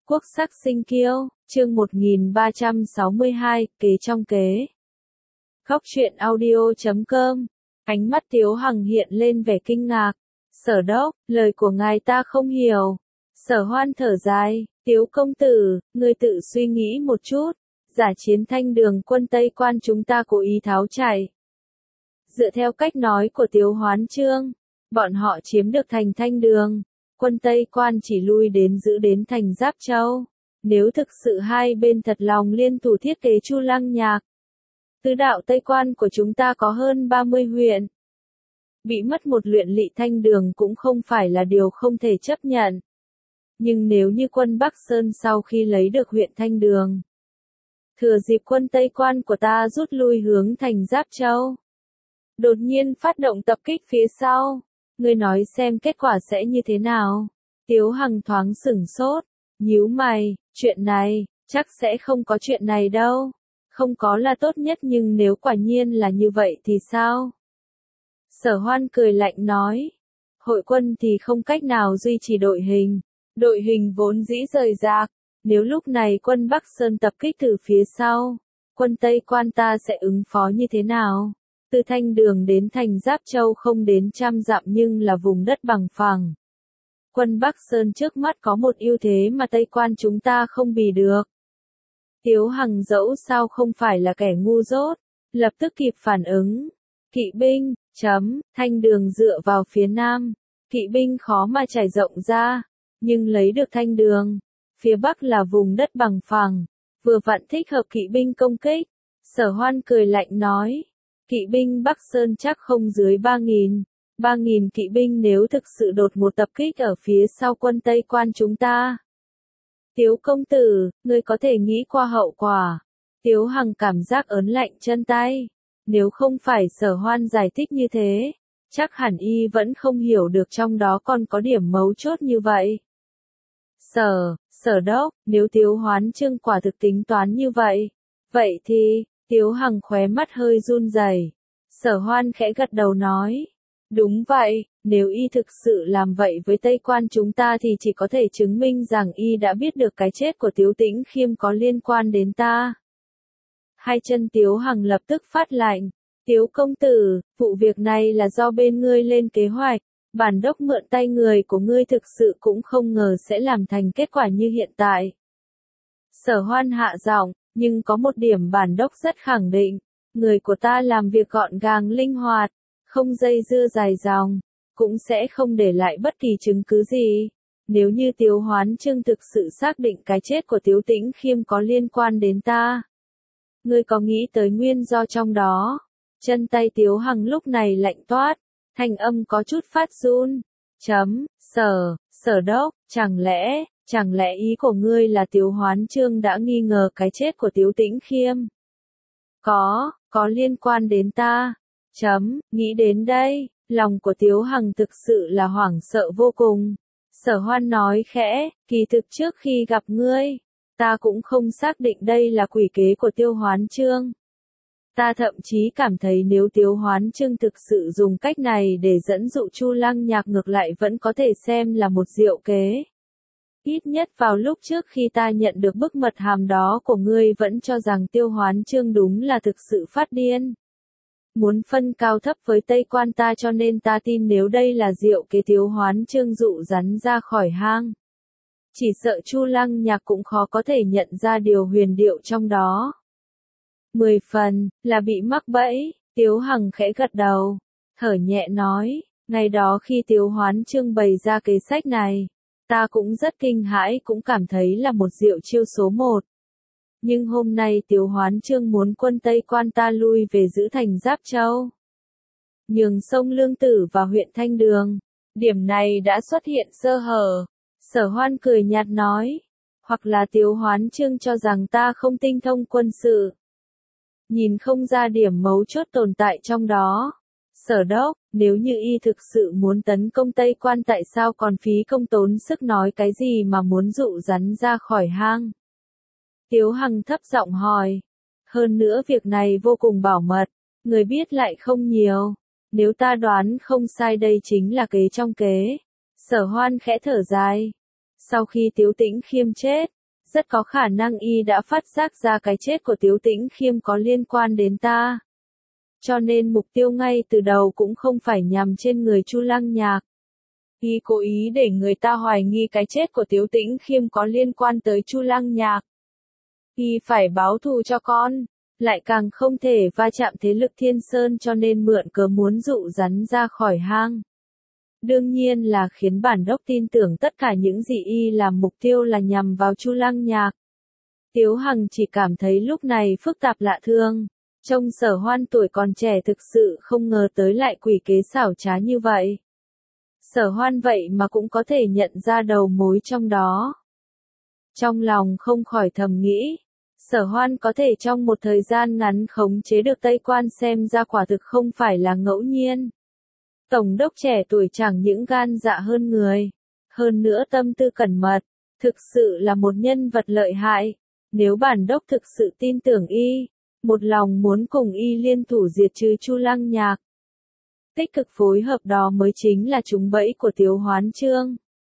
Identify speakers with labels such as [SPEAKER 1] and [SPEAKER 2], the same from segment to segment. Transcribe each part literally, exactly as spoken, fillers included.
[SPEAKER 1] Quốc sắc sinh kiêu, chương một nghìn ba trăm sáu mươi hai, kế trong kế. Khóc chuyện audio chấm com. Ánh mắt Tiếu Hằng hiện lên vẻ kinh ngạc. Sở đốc, lời của ngài ta không hiểu. Sở Hoan thở dài, Tiếu công tử, ngươi tự suy nghĩ một chút. Giả chiến Thanh Đường quân Tây Quan chúng ta cố ý tháo chạy. Dựa theo cách nói của Tiếu Hoán Chương, bọn họ chiếm được thành Thanh Đường. Quân Tây Quan chỉ lui đến giữ đến thành Giáp Châu. Nếu thực sự hai bên thật lòng liên thủ thiết kế Chu Lăng Nhạc, tứ đạo Tây Quan của chúng ta có hơn ba mươi huyện. Bị mất một luyện Lỵ Thanh Đường cũng không phải là điều không thể chấp nhận. Nhưng nếu như quân Bắc Sơn sau khi lấy được huyện Thanh Đường, thừa dịp quân Tây Quan của ta rút lui hướng thành Giáp Châu, đột nhiên phát động tập kích phía sau, ngươi nói xem kết quả sẽ như thế nào? Tiếu Hằng thoáng sửng sốt, nhíu mày, chuyện này, chắc sẽ không có chuyện này đâu. Không có là tốt nhất, nhưng nếu quả nhiên là như vậy thì sao? Sở Hoan cười lạnh nói, hội quân thì không cách nào duy trì đội hình. Đội hình vốn dĩ rời rạc, nếu lúc này quân Bắc Sơn tập kích từ phía sau, quân Tây Quan ta sẽ ứng phó như thế nào? Từ Thanh Đường đến thành Giáp Châu không đến trăm dặm nhưng là vùng đất bằng phẳng. Quân Bắc Sơn trước mắt có một ưu thế mà Tây Quan chúng ta không bì được. Tiếu Hằng dẫu sao không phải là kẻ ngu dốt, lập tức kịp phản ứng. Kỵ binh, chấm, Thanh Đường dựa vào phía nam, kỵ binh khó mà trải rộng ra, nhưng lấy được Thanh Đường. Phía bắc là vùng đất bằng phẳng, vừa vặn thích hợp kỵ binh công kích. Sở Hoan cười lạnh nói, kỵ binh Bắc Sơn chắc không dưới ba nghìn. ba nghìn kỵ binh nếu thực sự đột ngột tập kích ở phía sau quân Tây Quan chúng ta. Tiếu công tử, ngươi có thể nghĩ qua hậu quả. Tiếu Hằng cảm giác ớn lạnh chân tay. Nếu không phải Sở Hoan giải thích như thế, chắc hẳn y vẫn không hiểu được trong đó còn có điểm mấu chốt như vậy. Sở, Sở đốc, nếu Tiếu Hoán Chương quả thực tính toán như vậy, vậy thì, Tiếu Hằng khóe mắt hơi run rẩy. Sở Hoan khẽ gật đầu nói, đúng vậy, nếu y thực sự làm vậy với Tây Quan chúng ta thì chỉ có thể chứng minh rằng y đã biết được cái chết của Tiếu Tĩnh Khiêm có liên quan đến ta. Hai chân Tiếu Hằng lập tức phát lạnh, Tiếu công tử, vụ việc này là do bên ngươi lên kế hoạch, bản đốc mượn tay người của ngươi thực sự cũng không ngờ sẽ làm thành kết quả như hiện tại. Sở Hoan hạ giọng, nhưng có một điểm bản đốc rất khẳng định, người của ta làm việc gọn gàng linh hoạt, không dây dưa dài dòng, cũng sẽ không để lại bất kỳ chứng cứ gì. Nếu như Tiếu Hoán Chương thực sự xác định cái chết của Tiếu Tĩnh Khiêm có liên quan đến ta, ngươi có nghĩ tới nguyên do trong đó? Chân tay Tiếu Hằng lúc này lạnh toát, thanh âm có chút phát run. Chấm, sở, sở đốc, chẳng lẽ, chẳng lẽ ý của ngươi là Tiếu Hoán Chương đã nghi ngờ cái chết của Tiếu Tĩnh Khiêm? Có, có liên quan đến ta. Chấm, nghĩ đến đây, lòng của Tiếu Hằng thực sự là hoảng sợ vô cùng. Sở Hoan nói khẽ, kỳ thực trước khi gặp ngươi, ta cũng không xác định đây là quỷ kế của Tiếu Hoán Chương. Ta thậm chí cảm thấy nếu Tiếu Hoán Chương thực sự dùng cách này để dẫn dụ Chu Lăng Nhạc ngược lại vẫn có thể xem là một diệu kế. Ít nhất vào lúc trước khi ta nhận được bức mật hàm đó của ngươi vẫn cho rằng Tiếu Hoán Chương đúng là thực sự phát điên. Muốn phân cao thấp với Tây Quan ta, cho nên ta tin nếu đây là diệu kế Tiếu Hoán Chương dụ rắn ra khỏi hang, chỉ sợ Chu Lăng Nhạc cũng khó có thể nhận ra điều huyền diệu trong đó. Mười phần, là bị mắc bẫy. Tiếu Hằng khẽ gật đầu, thở nhẹ nói, ngày đó khi Tiếu Hoán Chương bày ra kế sách này, ta cũng rất kinh hãi, cũng cảm thấy là một diệu chiêu số một. Nhưng hôm nay Tiếu Hoán Chương muốn quân Tây Quan ta lui về giữ thành Giáp Châu, nhường sông Lương Tử và huyện Thanh Đường. Điểm này đã xuất hiện sơ hở. Sở Hoan cười nhạt nói, hoặc là Tiếu Hoán Chương cho rằng ta không tinh thông quân sự, nhìn không ra điểm mấu chốt tồn tại trong đó. Sở đốc, nếu như y thực sự muốn tấn công Tây Quan tại sao còn phí công tốn sức nói cái gì mà muốn dụ rắn ra khỏi hang? Tiếu Hằng thấp giọng hỏi. Hơn nữa việc này vô cùng bảo mật, người biết lại không nhiều. Nếu ta đoán không sai đây chính là kế trong kế. Sở Hoan khẽ thở dài. Sau khi Tiếu Tĩnh Khiêm chết, Rất có khả năng y đã phát giác ra cái chết của Tiếu Tĩnh Khiêm có liên quan đến ta. Cho nên mục tiêu ngay từ đầu cũng không phải nhằm trên người Chu Lăng Nhạc. Y cố ý để người ta hoài nghi cái chết của Tiếu Tĩnh Khiêm có liên quan tới Chu Lăng Nhạc. Y phải báo thù cho con, lại càng không thể va chạm thế lực Thiên Sơn cho nên mượn cớ muốn dụ rắn ra khỏi hang. Đương nhiên là khiến bản đốc tin tưởng tất cả những gì y làm mục tiêu là nhằm vào Chu Lăng Nhạc. Tiếu Hằng chỉ cảm thấy lúc này phức tạp lạ thường. Trông Sở Hoan tuổi còn trẻ thực sự không ngờ tới lại quỷ kế xảo trá như vậy. Sở Hoan vậy mà cũng có thể nhận ra đầu mối trong đó. Trong lòng không khỏi thầm nghĩ, Sở Hoan có thể trong một thời gian ngắn khống chế được Tây Quan xem ra quả thực không phải là ngẫu nhiên. Tổng đốc trẻ tuổi chẳng những gan dạ hơn người, hơn nữa tâm tư cẩn mật, thực sự là một nhân vật lợi hại. Nếu bản đốc thực sự tin tưởng y, một lòng muốn cùng y liên thủ diệt trừ Chu Lăng Nhạc. Tích cực phối hợp đó mới chính là trúng bẫy của Tiếu Hoán Chương.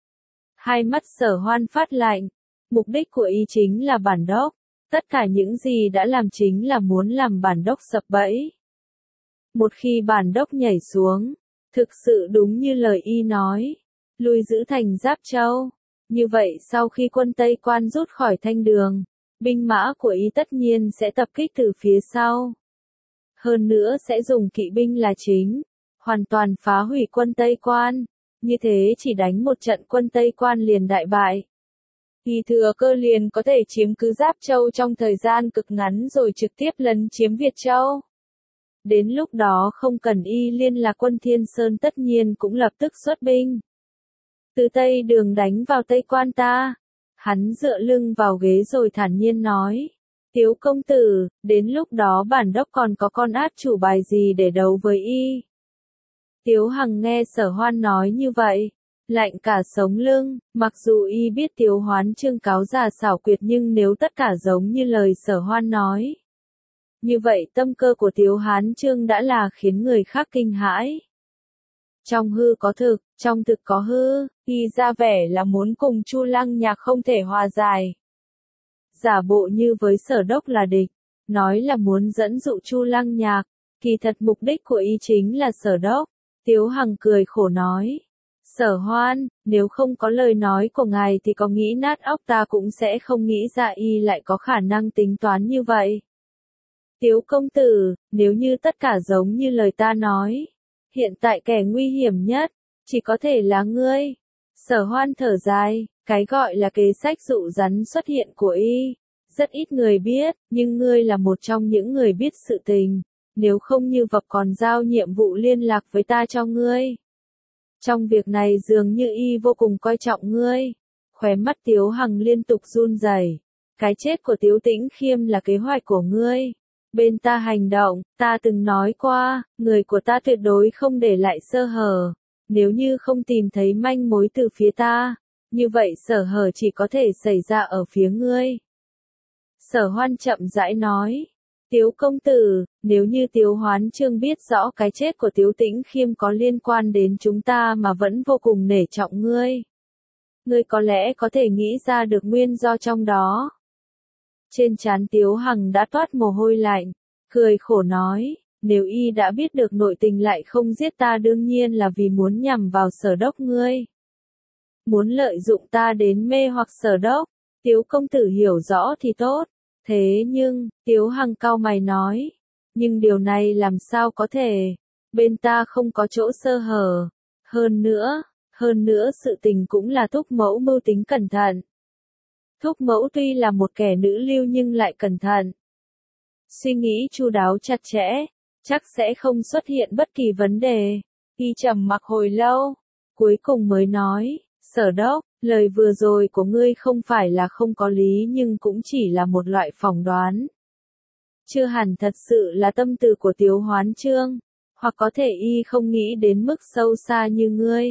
[SPEAKER 1] Hai mắt Sở Hoan phát lạnh, mục đích của y chính là bản đốc, tất cả những gì đã làm chính là muốn làm bản đốc sập bẫy. Một khi bản đốc nhảy xuống, thực sự đúng như lời y nói, lui giữ thành Giáp Châu, như vậy sau khi quân Tây Quan rút khỏi Thanh Đường, binh mã của y tất nhiên sẽ tập kích từ phía sau. Hơn nữa sẽ dùng kỵ binh là chính, hoàn toàn phá hủy quân Tây Quan, như thế chỉ đánh một trận quân Tây Quan liền đại bại. Y thừa cơ liền có thể chiếm cứ Giáp Châu trong thời gian cực ngắn rồi trực tiếp lấn chiếm Việt Châu. Đến lúc đó không cần y liên lạc quân Thiên Sơn tất nhiên cũng lập tức xuất binh. Từ Tây Đường đánh vào Tây Quan ta. Hắn dựa lưng vào ghế rồi thản nhiên nói. Tiếu công tử, đến lúc đó bản đốc còn có con át chủ bài gì để đấu với y. Tiếu Hằng nghe Sở Hoan nói như vậy, lạnh cả sống lưng, mặc dù y biết Tiếu Hoán Chương cáo già xảo quyệt nhưng nếu tất cả giống như lời Sở Hoan nói. Như vậy tâm cơ của Tiếu Hán Chương đã là khiến người khác kinh hãi. Trong hư có thực, trong thực có hư, y ra vẻ là muốn cùng Chu Lăng Nhạc không thể hòa giải. Giả bộ như với Sở đốc là địch, nói là muốn dẫn dụ Chu Lăng Nhạc, kỳ thật mục đích của y chính là Sở đốc. Tiếu Hằng cười khổ nói. Sở Hoan, nếu không có lời nói của ngài thì có nghĩ nát óc ta cũng sẽ không nghĩ ra y lại có khả năng tính toán như vậy. Tiếu công tử, nếu như tất cả giống như lời ta nói, hiện tại kẻ nguy hiểm nhất, chỉ có thể là ngươi. Sở Hoan thở dài, cái gọi là kế sách dụ rắn xuất hiện của y, rất ít người biết, nhưng ngươi là một trong những người biết sự tình, nếu không như vập còn giao nhiệm vụ liên lạc với ta cho ngươi. Trong việc này dường như y vô cùng coi trọng ngươi. Khóe mắt Tiếu Hằng liên tục run rẩy. Cái chết của Tiếu Tĩnh Khiêm là kế hoạch của ngươi. Bên ta hành động, ta từng nói qua, người của ta tuyệt đối không để lại sơ hở. Nếu như không tìm thấy manh mối từ phía ta, như vậy sở hở chỉ có thể xảy ra ở phía ngươi. Sở Hoan chậm rãi nói. Tiếu công tử, nếu như Tiếu Hoán Chương biết rõ cái chết của Tiếu Tĩnh Khiêm có liên quan đến chúng ta mà vẫn vô cùng nể trọng ngươi. Ngươi có lẽ có thể nghĩ ra được nguyên do trong đó. Trên trán Tiếu Hằng đã toát mồ hôi lạnh, cười khổ nói, nếu y đã biết được nội tình lại không giết ta đương nhiên là vì muốn nhằm vào Sở đốc ngươi. Muốn lợi dụng ta đến mê hoặc Sở đốc, Tiếu công tử hiểu rõ thì tốt. Thế nhưng, Tiếu Hằng cau mày nói, nhưng điều này làm sao có thể, bên ta không có chỗ sơ hở, hơn nữa, hơn nữa sự tình cũng là Thúc mẫu mưu tính cẩn thận. Thúc mẫu tuy là một kẻ nữ lưu nhưng lại cẩn thận. Suy nghĩ chu đáo chặt chẽ, chắc sẽ không xuất hiện bất kỳ vấn đề. Y trầm mặc hồi lâu, cuối cùng mới nói, Sở đốc, lời vừa rồi của ngươi không phải là không có lý nhưng cũng chỉ là một loại phỏng đoán. Chưa hẳn thật sự là tâm tư của Tiếu Hoán Chương, hoặc có thể y không nghĩ đến mức sâu xa như ngươi.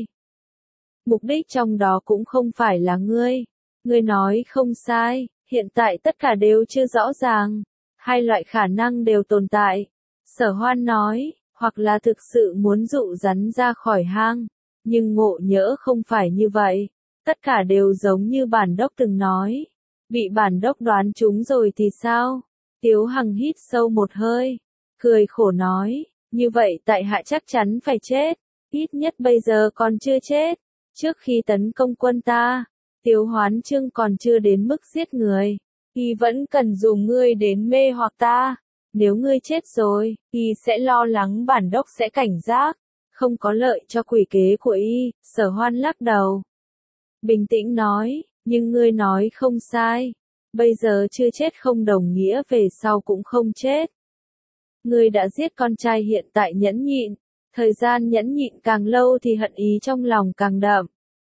[SPEAKER 1] Mục đích trong đó cũng không phải là ngươi. Ngươi nói không sai, hiện tại tất cả đều chưa rõ ràng. Hai loại khả năng đều tồn tại. Sở Hoan nói, hoặc là thực sự muốn dụ rắn ra khỏi hang. Nhưng ngộ nhỡ không phải như vậy. Tất cả đều giống như bản đốc từng nói. Bị bản đốc đoán trúng rồi thì sao? Tiếu Hằng hít sâu một hơi, cười khổ nói, như vậy tại hạ chắc chắn phải chết, ít nhất bây giờ còn chưa chết. Trước khi tấn công quân ta, Tiếu Hoán Chương còn chưa đến mức giết người, y vẫn cần dùng ngươi đến mê hoặc ta. Nếu ngươi chết rồi, y sẽ lo lắng bản đốc sẽ cảnh giác, không có lợi cho quỷ kế của y. Sở Hoan lắc đầu, bình tĩnh nói, nhưng ngươi nói không sai, bây giờ chưa chết không đồng nghĩa về sau cũng không chết. Ngươi đã giết con trai hiện tại nhẫn nhịn, thời gian nhẫn nhịn càng lâu thì hận ý trong lòng càng đậm.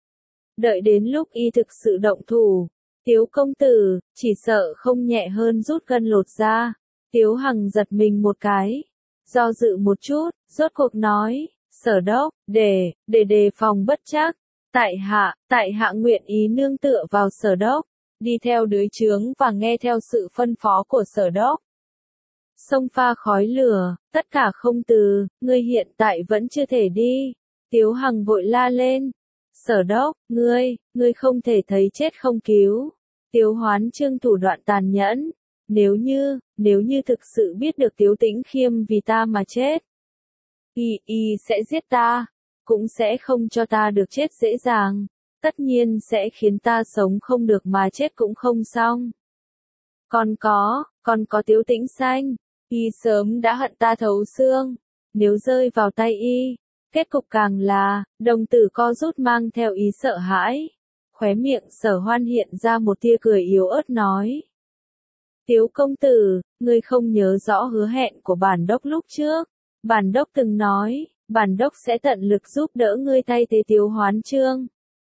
[SPEAKER 1] Đợi đến lúc y thực sự động thủ, Tiếu công tử, chỉ sợ không nhẹ hơn rút gân lột da. Tiếu Hằng giật mình một cái, do dự một chút, rốt cuộc nói, Sở đốc, để, để đề phòng bất trắc, tại hạ, tại hạ nguyện ý nương tựa vào Sở đốc, đi theo dưới trướng và nghe theo sự phân phó của Sở đốc. Sông pha khói lửa, tất cả không từ, ngươi hiện tại vẫn chưa thể đi. Tiếu Hằng vội la lên, Sở đốc, ngươi, ngươi không thể thấy chết không cứu. Tiếu Hoán Chương thủ đoạn tàn nhẫn, nếu như, nếu như thực sự biết được Tiếu Tĩnh Khiêm vì ta mà chết, y, y sẽ giết ta, cũng sẽ không cho ta được chết dễ dàng, tất nhiên sẽ khiến ta sống không được mà chết cũng không xong. Còn có, còn có Tiếu Tĩnh Xanh, y sớm đã hận ta thấu xương, nếu rơi vào tay y, kết cục càng là, đồng tử co rút mang theo ý sợ hãi. Khóe miệng Sở Hoan hiện ra một tia cười yếu ớt nói. Tiếu công tử, ngươi không nhớ rõ hứa hẹn của bản đốc lúc trước. Bản đốc từng nói, bản đốc sẽ tận lực giúp đỡ ngươi thay thế Tiếu Hoán Chương.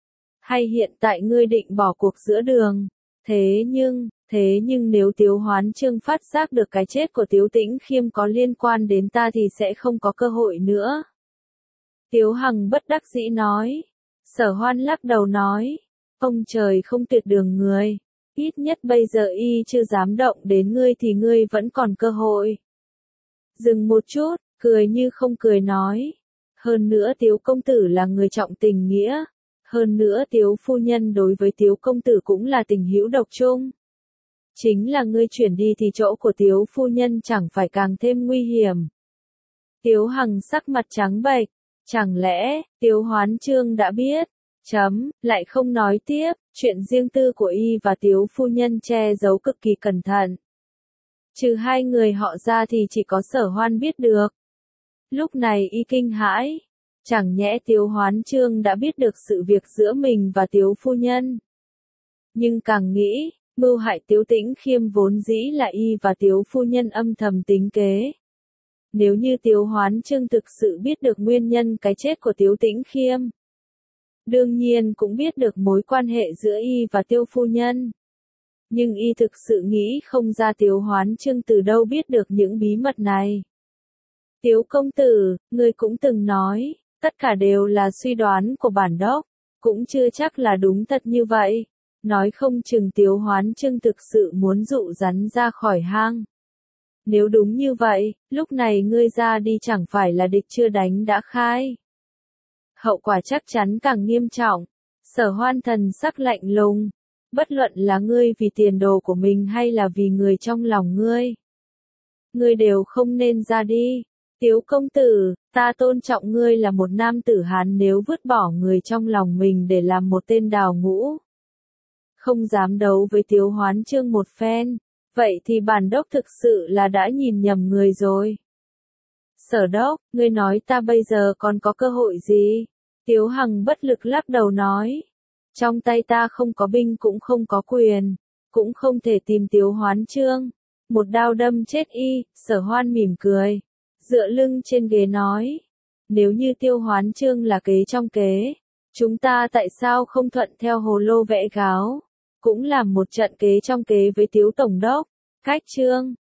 [SPEAKER 1] Hay hiện tại ngươi định bỏ cuộc giữa đường. Thế nhưng, thế nhưng nếu Tiếu Hoán Chương phát giác được cái chết của Tiếu Tĩnh Khiêm có liên quan đến ta thì sẽ không có cơ hội nữa. Tiếu Hằng bất đắc dĩ nói. Sở Hoan lắc đầu nói, ông trời không tuyệt đường người, ít nhất bây giờ y chưa dám động đến ngươi thì ngươi vẫn còn cơ hội. Dừng một chút, cười như không cười nói, hơn nữa Tiếu công tử là người trọng tình nghĩa, hơn nữa Tiếu phu nhân đối với Tiếu công tử cũng là tình hữu độc chung. Chính là ngươi chuyển đi thì chỗ của Tiếu phu nhân chẳng phải càng thêm nguy hiểm. Tiếu Hằng sắc mặt trắng bệch, chẳng lẽ, Tiếu Hoán Chương đã biết, chấm, lại không nói tiếp, chuyện riêng tư của y và Tiếu phu nhân che giấu cực kỳ cẩn thận. Trừ hai người họ ra thì chỉ có Sở Hoan biết được. Lúc này y kinh hãi, chẳng nhẽ Tiếu Hoán Chương đã biết được sự việc giữa mình và Tiếu phu nhân. Nhưng càng nghĩ, mưu hại Tiếu Tĩnh Khiêm vốn dĩ là y và Tiếu phu nhân âm thầm tính kế. Nếu như Tiếu Hoán Chương thực sự biết được nguyên nhân cái chết của Tiếu Tĩnh Khiêm, đương nhiên cũng biết được mối quan hệ giữa y và Tiếu phu nhân. Nhưng y thực sự nghĩ không ra Tiếu Hoán Chương từ đâu biết được những bí mật này. Tiếu công tử, ngươi cũng từng nói, tất cả đều là suy đoán của bản đốc, cũng chưa chắc là đúng thật như vậy. Nói không chừng Tiếu Hoán Chương thực sự muốn dụ rắn ra khỏi hang. Nếu đúng như vậy, lúc này ngươi ra đi chẳng phải là địch chưa đánh đã khai. Hậu quả chắc chắn càng nghiêm trọng. Sở Hoan thần sắc lạnh lùng. Bất luận là ngươi vì tiền đồ của mình hay là vì người trong lòng ngươi, ngươi đều không nên ra đi. Tiếu công tử, ta tôn trọng ngươi là một nam tử Hán, nếu vứt bỏ người trong lòng mình để làm một tên đào ngũ, không dám đấu với Tiếu Hoán Chương một phen, vậy thì bản đốc thực sự là đã nhìn nhầm người rồi. Sở đốc, ngươi nói ta bây giờ còn có cơ hội gì? Tiếu Hằng bất lực lắc đầu nói. Trong tay ta không có binh cũng không có quyền, cũng không thể tìm Tiếu Hoán Chương. Một đao đâm chết y. Sở Hoan mỉm cười, dựa lưng trên ghế nói. Nếu như Tiếu Hoán Chương là kế trong kế, chúng ta tại sao không thuận theo hồ lô vẽ gáo, cũng làm một trận kế trong kế với Tiếu Tổng đốc. Cách Chương,